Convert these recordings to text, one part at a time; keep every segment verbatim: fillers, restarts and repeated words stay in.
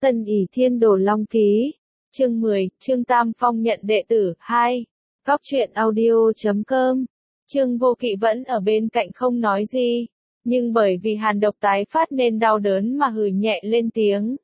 Tân ỷ thiên đồ long ký. Chương mười, Trương Tam Phong nhận đệ tử, hai. Góc truyện audio chấm com. Trương Vô Kỵ vẫn ở bên cạnh không nói gì, nhưng bởi vì hàn độc tái phát nên đau đớn mà hừ nhẹ lên tiếng.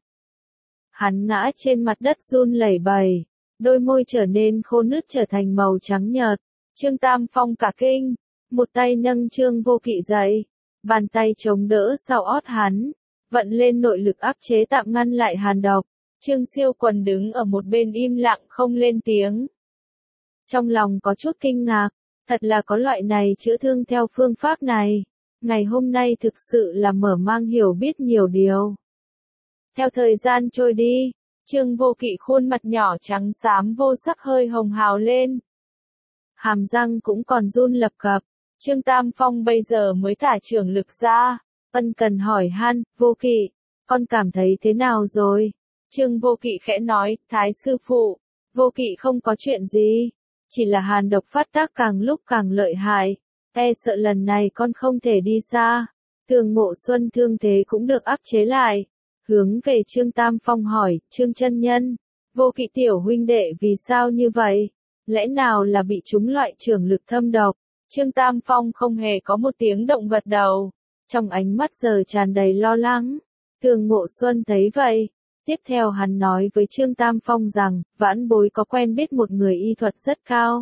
Hắn ngã trên mặt đất run lẩy bẩy, đôi môi trở nên khô nứt trở thành màu trắng nhợt. Trương Tam Phong cả kinh, một tay nâng Trương Vô Kỵ dậy, bàn tay chống đỡ sau ót hắn, vận lên nội lực áp chế tạm ngăn lại hàn độc. Trương Siêu Quần đứng ở một bên im lặng không lên tiếng. Trong lòng có chút kinh ngạc, thật là có loại này chữa thương theo phương pháp này. Ngày hôm nay thực sự là mở mang hiểu biết nhiều điều. Theo thời gian trôi đi, Trương Vô Kỵ khuôn mặt nhỏ trắng xám vô sắc hơi hồng hào lên. Hàm răng cũng còn run lập cập. Trương Tam Phong bây giờ mới thả trưởng lực ra, ân cần hỏi han, Vô Kỵ, con cảm thấy thế nào rồi? Trương Vô Kỵ khẽ nói, Thái sư phụ, Vô Kỵ không có chuyện gì, chỉ là hàn độc phát tác càng lúc càng lợi hại, e sợ lần này con không thể đi xa. Thường Ngộ Xuân thương thế cũng được áp chế lại, hướng về Trương Tam Phong hỏi, Trương chân nhân, Vô Kỵ tiểu huynh đệ vì sao như vậy? Lẽ nào là bị trúng loại trưởng lực thâm độc? Trương Tam Phong không hề có một tiếng động gật đầu, trong ánh mắt giờ tràn đầy lo lắng. Thường Ngộ Xuân thấy vậy, tiếp theo hắn nói với Trương Tam Phong rằng, vãn bối có quen biết một người y thuật rất cao.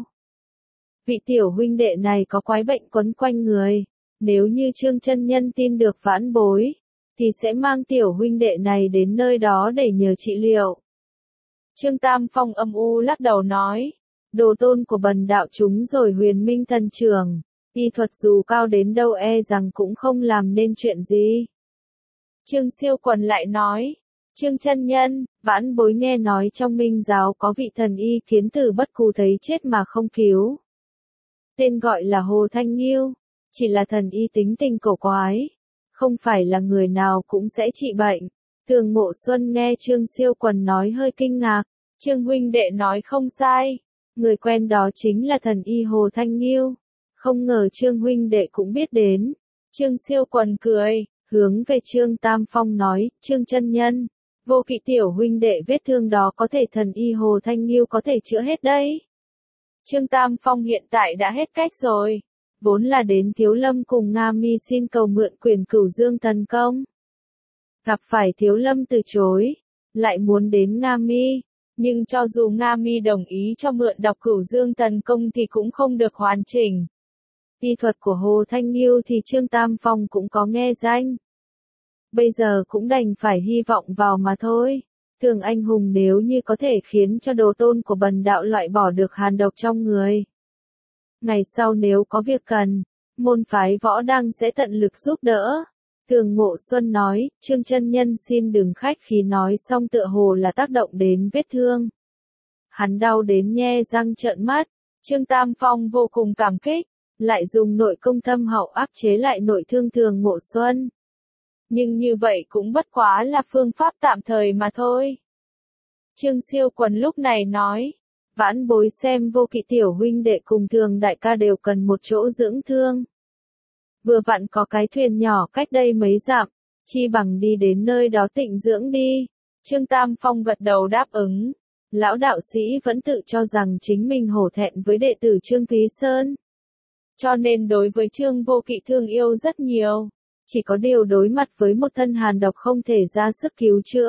Vị tiểu huynh đệ này có quái bệnh quấn quanh người, nếu như Trương chân nhân tin được vãn bối, thì sẽ mang tiểu huynh đệ này đến nơi đó để nhờ trị liệu. Trương Tam Phong âm u lắc đầu nói, đồ tôn của bần đạo chúng rồi huyền minh thần trưởng, y thuật dù cao đến đâu e rằng cũng không làm nên chuyện gì. Trương Siêu Quần lại nói, Trương chân nhân, vãn bối nghe nói trong minh giáo có vị thần y kiến tử bất cù thấy chết mà không cứu. Tên gọi là Hồ Thanh Nghiêu, chỉ là thần y tính tình cổ quái, không phải là người nào cũng sẽ trị bệnh. Thường Ngộ Xuân nghe Trương Siêu Quần nói hơi kinh ngạc, Trương huynh đệ nói không sai, người quen đó chính là thần y Hồ Thanh Nghiêu, không ngờ Trương huynh đệ cũng biết đến. Trương Siêu Quần cười, hướng về Trương Tam Phong nói, Trương chân nhân, Vô Kỵ tiểu huynh đệ vết thương đó có thể thần y Hồ Thanh Nghiêu có thể chữa hết đấy. Trương Tam Phong hiện tại đã hết cách rồi, vốn là đến Thiếu Lâm cùng Nga Mi xin cầu mượn quyền Cửu Dương thần công. Gặp phải Thiếu Lâm từ chối, lại muốn đến Nga Mi, nhưng cho dù Nga Mi đồng ý cho mượn đọc Cửu Dương thần công thì cũng không được hoàn chỉnh. Y thuật của Hồ Thanh Nghiêu thì Trương Tam Phong cũng có nghe danh. Bây giờ cũng đành phải hy vọng vào mà thôi. Thường anh hùng nếu như có thể khiến cho đồ tôn của bần đạo loại bỏ được hàn độc trong người. Ngày sau nếu có việc cần, môn phái võ đăng sẽ tận lực giúp đỡ. Thường Ngộ Xuân nói, Trương chân nhân xin đừng khách khí nói xong tựa hồ là tác động đến vết thương. Hắn đau đến nhe răng trợn mắt, Trương Tam Phong vô cùng cảm kích, lại dùng nội công thâm hậu áp chế lại nội thương Thường Ngộ Xuân. Nhưng như vậy cũng bất quá là phương pháp tạm thời mà thôi. Trương Siêu Quần lúc này nói, vãn bối xem Vô Kỵ tiểu huynh đệ cùng Thường đại ca đều cần một chỗ dưỡng thương. Vừa vặn có cái thuyền nhỏ cách đây mấy dặm, chi bằng đi đến nơi đó tịnh dưỡng đi. Trương Tam Phong gật đầu đáp ứng. Lão đạo sĩ vẫn tự cho rằng chính mình hổ thẹn với đệ tử Trương Thúy Sơn, cho nên đối với Trương Vô Kỵ thương yêu rất nhiều. Chỉ có điều đối mặt với một thân hàn độc không thể ra sức cứu chữa.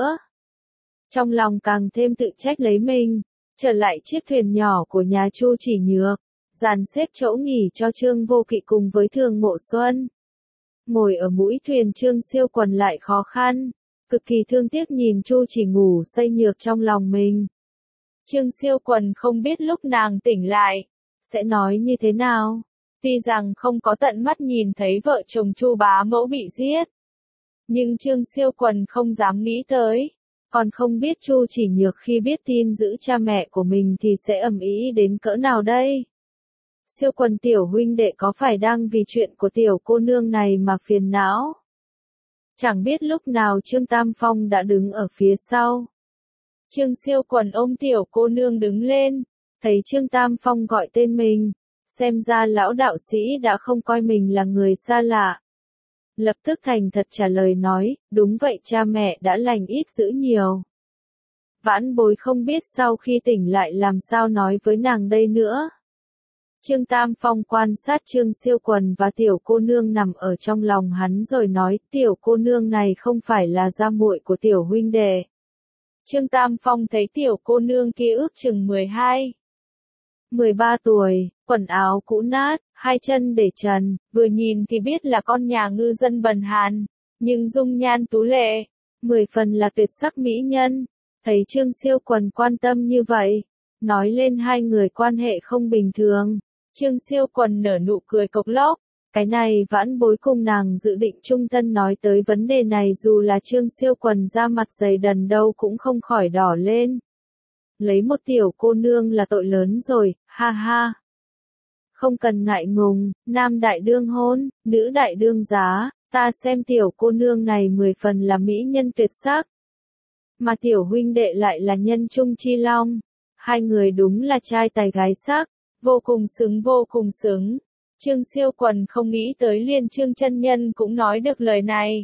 Trong lòng càng thêm tự trách lấy mình, trở lại chiếc thuyền nhỏ của nhà Chu Chỉ Nhược, dàn xếp chỗ nghỉ cho Trương Vô Kỵ cùng với Thường Ngộ Xuân. Ngồi ở mũi thuyền Trương Siêu Quần lại khó khăn, cực kỳ thương tiếc nhìn Chu Chỉ ngủ say nhược trong lòng mình. Trương Siêu Quần không biết lúc nàng tỉnh lại, sẽ nói như thế nào. Tuy rằng không có tận mắt nhìn thấy vợ chồng Chu bá mẫu bị giết, nhưng Trương Siêu Quần không dám nghĩ tới, còn không biết Chu Chỉ Nhược khi biết tin giữ cha mẹ của mình thì sẽ ầm ĩ đến cỡ nào đây. Siêu Quần tiểu huynh đệ có phải đang vì chuyện của tiểu cô nương này mà phiền não? Chẳng biết lúc nào Trương Tam Phong đã đứng ở phía sau. Trương Siêu Quần ôm tiểu cô nương đứng lên, thấy Trương Tam Phong gọi tên mình. Xem ra lão đạo sĩ đã không coi mình là người xa lạ. Lập tức thành thật trả lời nói, đúng vậy cha mẹ đã lành ít dữ nhiều. Vãn Bối không biết sau khi tỉnh lại làm sao nói với nàng đây nữa. Trương Tam Phong quan sát Trương Siêu Quần và tiểu cô nương nằm ở trong lòng hắn rồi nói, tiểu cô nương này không phải là gia muội của tiểu huynh đệ. Trương Tam Phong thấy tiểu cô nương kia ước chừng mười hai, mười ba tuổi, quần áo cũ nát, hai chân để trần, vừa nhìn thì biết là con nhà ngư dân bần hàn, nhưng dung nhan tú lệ, mười phần là tuyệt sắc mỹ nhân. Thấy Trương Siêu Quần quan tâm như vậy, nói lên hai người quan hệ không bình thường. Trương Siêu Quần nở nụ cười cộc lốc, cái này Vãn Bối cùng nàng dự định chung thân nói tới vấn đề này dù là Trương Siêu Quần ra mặt dày đần đâu cũng không khỏi đỏ lên. Lấy một tiểu cô nương là tội lớn rồi, ha ha. Không cần ngại ngùng, nam đại đương hôn, nữ đại đương giá, ta xem tiểu cô nương này mười phần là mỹ nhân tuyệt sắc. Mà tiểu huynh đệ lại là nhân trung chi long, hai người đúng là trai tài gái sắc. Vô cùng xứng vô cùng xứng. Trương Siêu Quần không nghĩ tới liền Trương chân nhân cũng nói được lời này.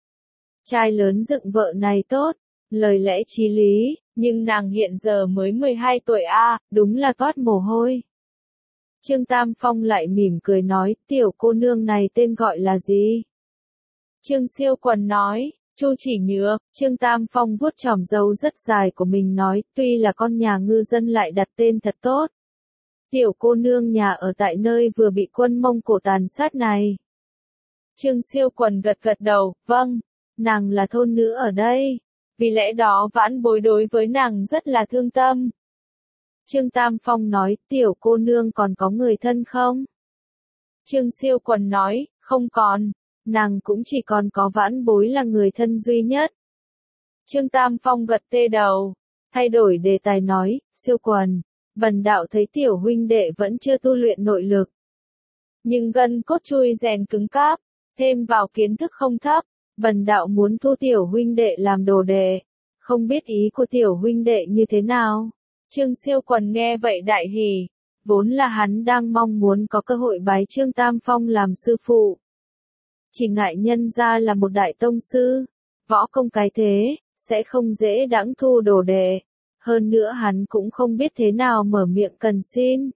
Trai lớn dựng vợ này tốt, lời lẽ chí lý, nhưng nàng hiện giờ mới mười hai tuổi a, à, đúng là toát mồ hôi. Trương Tam Phong lại mỉm cười nói, tiểu cô nương này tên gọi là gì? Trương Siêu Quần nói, Chu Chỉ Nhược. Trương Tam Phong vuốt chòm râu rất dài của mình nói, tuy là con nhà ngư dân lại đặt tên thật tốt. Tiểu cô nương nhà ở tại nơi vừa bị quân Mông Cổ tàn sát này. Trương Siêu Quần gật gật đầu, vâng, nàng là thôn nữ ở đây, vì lẽ đó Vãn Bối đối với nàng rất là thương tâm. Trương Tam Phong nói, tiểu cô nương còn có người thân không? Trương Siêu Quần nói, không còn, nàng cũng chỉ còn có Vãn Bối là người thân duy nhất. Trương Tam Phong gật tê đầu, thay đổi đề tài nói, Siêu Quần. Bần đạo thấy tiểu huynh đệ vẫn chưa tu luyện nội lực. Nhưng gân cốt chui rèn cứng cáp, thêm vào kiến thức không thấp, bần đạo muốn thu tiểu huynh đệ làm đồ đệ. Không biết ý của tiểu huynh đệ như thế nào? Trương Siêu Quần nghe vậy đại hỉ, vốn là hắn đang mong muốn có cơ hội bái Trương Tam Phong làm sư phụ. Chỉ ngại nhân ra là một đại tông sư, võ công cái thế, sẽ không dễ đãng thu đồ đệ. Hơn nữa hắn cũng không biết thế nào mở miệng cần xin.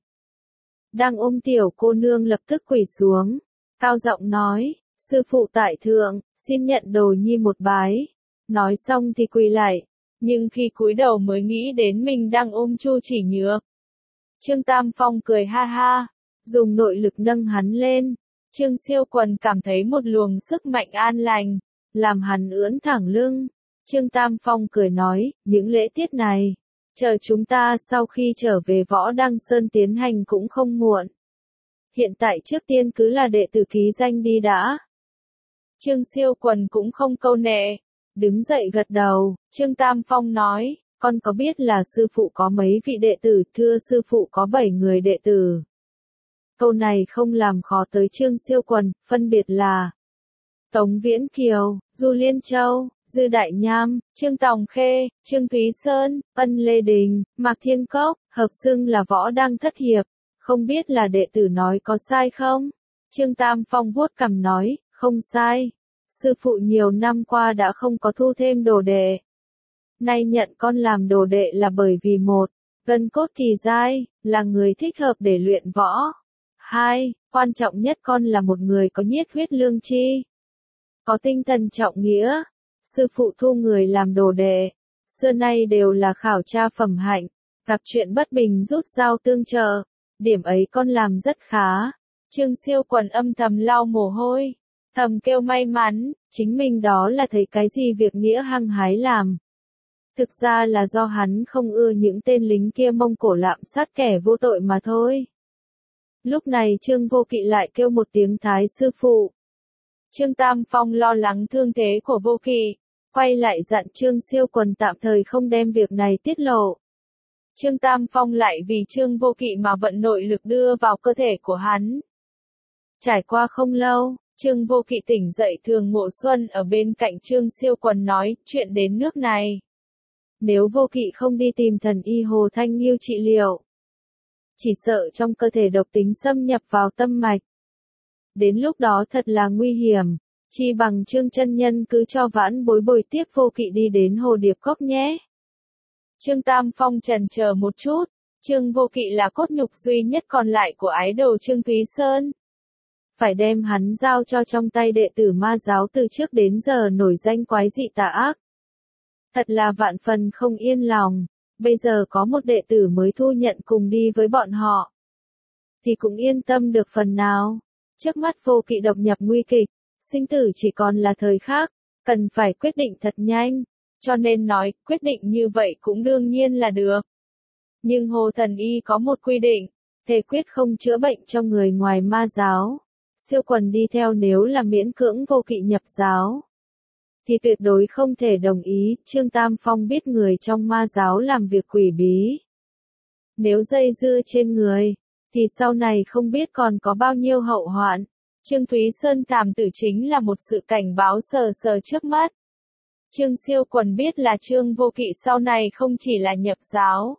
Đang ôm tiểu cô nương lập tức quỳ xuống, cao giọng nói, sư phụ tại thượng, xin nhận đồ nhi một bái. Nói xong thì quỳ lại, nhưng khi cúi đầu mới nghĩ đến mình đang ôm Chu Chỉ Nhược. Trương Tam Phong cười ha ha, dùng nội lực nâng hắn lên. Trương Siêu Quần cảm thấy một luồng sức mạnh an lành, làm hắn ưỡn thẳng lưng. Trương Tam Phong cười nói, những lễ tiết này, chờ chúng ta sau khi trở về Võ Đăng Sơn tiến hành cũng không muộn. Hiện tại trước tiên cứ là đệ tử ký danh đi đã. Trương Siêu Quần cũng không câu nệ, đứng dậy gật đầu. Trương Tam Phong nói, con có biết là sư phụ có mấy vị đệ tử? Thưa sư phụ có bảy người đệ tử. Câu này không làm khó tới Trương Siêu Quần, phân biệt là Tống Viễn Kiều, Du Liên Châu, Dư Đại Nham, Trương Tòng Khê, Trương Thúy Sơn, Ân Lê Đình, Mạc Thiên Cốc, hợp xưng là Võ Đăng Thất Hiệp. Không biết là đệ tử nói có sai không? Trương Tam Phong vuốt cằm nói, không sai. Sư phụ nhiều năm qua đã không có thu thêm đồ đệ. Nay nhận con làm đồ đệ là bởi vì một, gân cốt kỳ dai, là người thích hợp để luyện võ. Hai, quan trọng nhất con là một người có nhiệt huyết lương tri, có tinh thần trọng nghĩa. Sư phụ thu người làm đồ đệ, xưa nay đều là khảo tra phẩm hạnh, gặp chuyện bất bình rút dao tương trợ. Điểm ấy con làm rất khá. Trương Siêu Quần âm thầm lau mồ hôi, thầm kêu may mắn, chính mình đó là thấy cái gì việc nghĩa hăng hái làm. Thực ra là do hắn không ưa những tên lính kia Mông Cổ lạm sát kẻ vô tội mà thôi. Lúc này Trương Vô Kỵ lại kêu một tiếng Thái sư phụ. Trương Tam Phong lo lắng thương thế của Vô Kỵ, quay lại dặn Trương Siêu Quần tạm thời không đem việc này tiết lộ. Trương Tam Phong lại vì Trương Vô Kỵ mà vận nội lực đưa vào cơ thể của hắn. Trải qua không lâu, Trương Vô Kỵ tỉnh dậy. Thường Ngộ Xuân ở bên cạnh Trương Siêu Quần nói, chuyện đến nước này, nếu Vô Kỵ không đi tìm thần y Hồ Thanh Nghiêu trị liệu, chỉ sợ trong cơ thể độc tính xâm nhập vào tâm mạch. Đến lúc đó thật là nguy hiểm, chi bằng Trương chân nhân cứ cho Vãn Bối bồi tiếp Vô Kỵ đi đến Hồ Điệp Cốc nhé. Trương Tam Phong trần chờ một chút, Trương Vô Kỵ là cốt nhục duy nhất còn lại của ái đồ Trương Thúy Sơn. Phải đem hắn giao cho trong tay đệ tử ma giáo từ trước đến giờ nổi danh quái dị tà ác. Thật là vạn phần không yên lòng, bây giờ có một đệ tử mới thu nhận cùng đi với bọn họ. Thì cũng yên tâm được phần nào. Trước mắt Vô Kỵ độc nhập nguy kịch, sinh tử chỉ còn là thời khắc, cần phải quyết định thật nhanh, cho nên nói quyết định như vậy cũng đương nhiên là được. Nhưng Hồ Thần Y có một quy định, thề quyết không chữa bệnh cho người ngoài ma giáo. Siêu Quần đi theo nếu là miễn cưỡng Vô Kỵ nhập giáo, thì tuyệt đối không thể đồng ý. Trương Tam Phong biết người trong ma giáo làm việc quỷ bí. Nếu dây dưa trên người, thì sau này không biết còn có bao nhiêu hậu hoạn. Trương Thúy Sơn thảm tử chính là một sự cảnh báo sờ sờ trước mắt. Trương Siêu Quần biết là Trương Vô Kỵ sau này không chỉ là nhập giáo,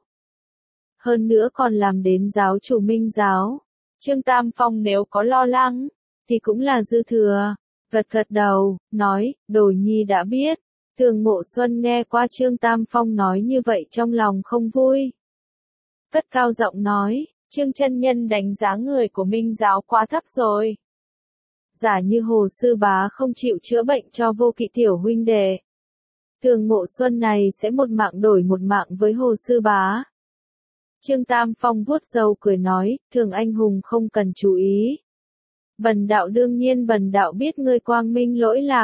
hơn nữa còn làm đến giáo chủ Minh giáo. Trương Tam Phong nếu có lo lắng, thì cũng là dư thừa. Gật gật đầu, nói, Đồ Nhi đã biết. Thường Ngộ Xuân nghe qua Trương Tam Phong nói như vậy trong lòng không vui. Cất cao giọng nói, Trương chân nhân đánh giá người của Minh giáo quá thấp rồi. Giả như Hồ Sư Bá không chịu chữa bệnh cho Vô Kỵ tiểu huynh đệ, Thường Ngộ Xuân này sẽ một mạng đổi một mạng với Hồ Sư Bá. Trương Tam Phong vuốt râu cười nói, Thường anh hùng không cần chú ý. Bần đạo đương nhiên bần đạo biết ngươi quang minh lỗi lạc,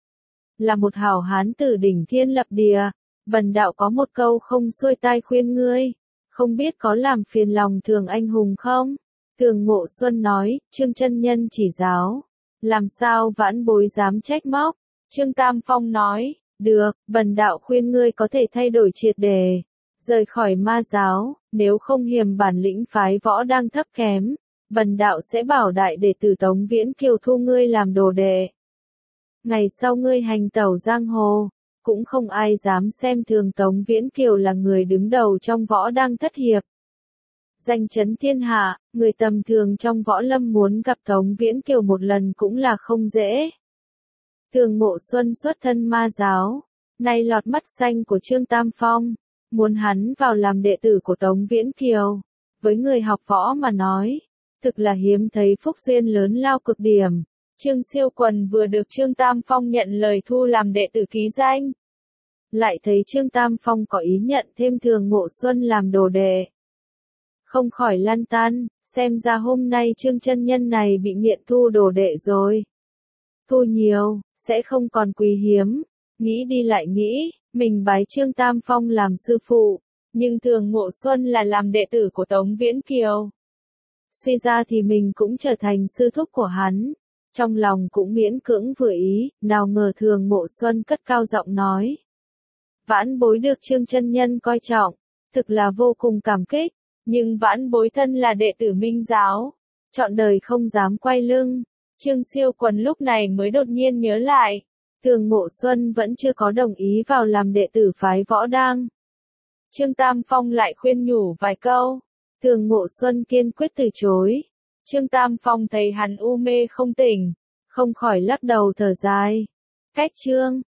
là một hảo hán tử đỉnh thiên lập địa. Bần đạo có một câu không xuôi tai khuyên ngươi, không biết có làm phiền lòng Thường anh hùng không? Thường Ngộ Xuân nói, Trương chân nhân chỉ giáo, làm sao vãn bối dám trách móc. Trương Tam Phong nói, được, bần đạo khuyên ngươi có thể thay đổi triệt đề, rời khỏi ma giáo, nếu không hiềm bản lĩnh phái võ đang thấp kém, bần đạo sẽ bảo đại đệ tử Tống Viễn Kiều thu ngươi làm đồ đệ. Ngày sau ngươi hành tẩu giang hồ, cũng không ai dám xem thường Tống Viễn Kiều là người đứng đầu trong võ đang thất hiệp. Danh chấn thiên hạ, người tầm thường trong võ lâm muốn gặp Tống Viễn Kiều một lần cũng là không dễ. Thường Ngộ Xuân xuất thân ma giáo, nay lọt mắt xanh của Trương Tam Phong, muốn hắn vào làm đệ tử của Tống Viễn Kiều, với người học võ mà nói, thực là hiếm thấy phúc duyên lớn lao cực điểm. Trương Siêu Quần vừa được Trương Tam Phong nhận lời thu làm đệ tử ký danh, lại thấy Trương Tam Phong có ý nhận thêm Thường Ngộ Xuân làm đồ đệ, không khỏi lăn tăn, xem ra hôm nay Trương chân nhân này bị nghiện thu đồ đệ rồi. Thu nhiều, sẽ không còn quý hiếm. Nghĩ đi lại nghĩ, mình bái Trương Tam Phong làm sư phụ, nhưng Thường Ngộ Xuân là làm đệ tử của Tống Viễn Kiều. Suy ra thì mình cũng trở thành sư thúc của hắn. Trong lòng cũng miễn cưỡng vừa ý, nào ngờ Thường Ngộ Xuân cất cao giọng nói. Vãn bối được Trương chân nhân coi trọng, thực là vô cùng cảm kích, nhưng vãn bối thân là đệ tử Minh giáo, trọn đời không dám quay lưng. Trương Siêu Quần lúc này mới đột nhiên nhớ lại, Thường Ngộ Xuân vẫn chưa có đồng ý vào làm đệ tử phái võ đang. Trương Tam Phong lại khuyên nhủ vài câu, Thường Ngộ Xuân kiên quyết từ chối. Trương Tam Phong thấy hắn u mê không tỉnh, không khỏi lắc đầu thở dài. Cách Trương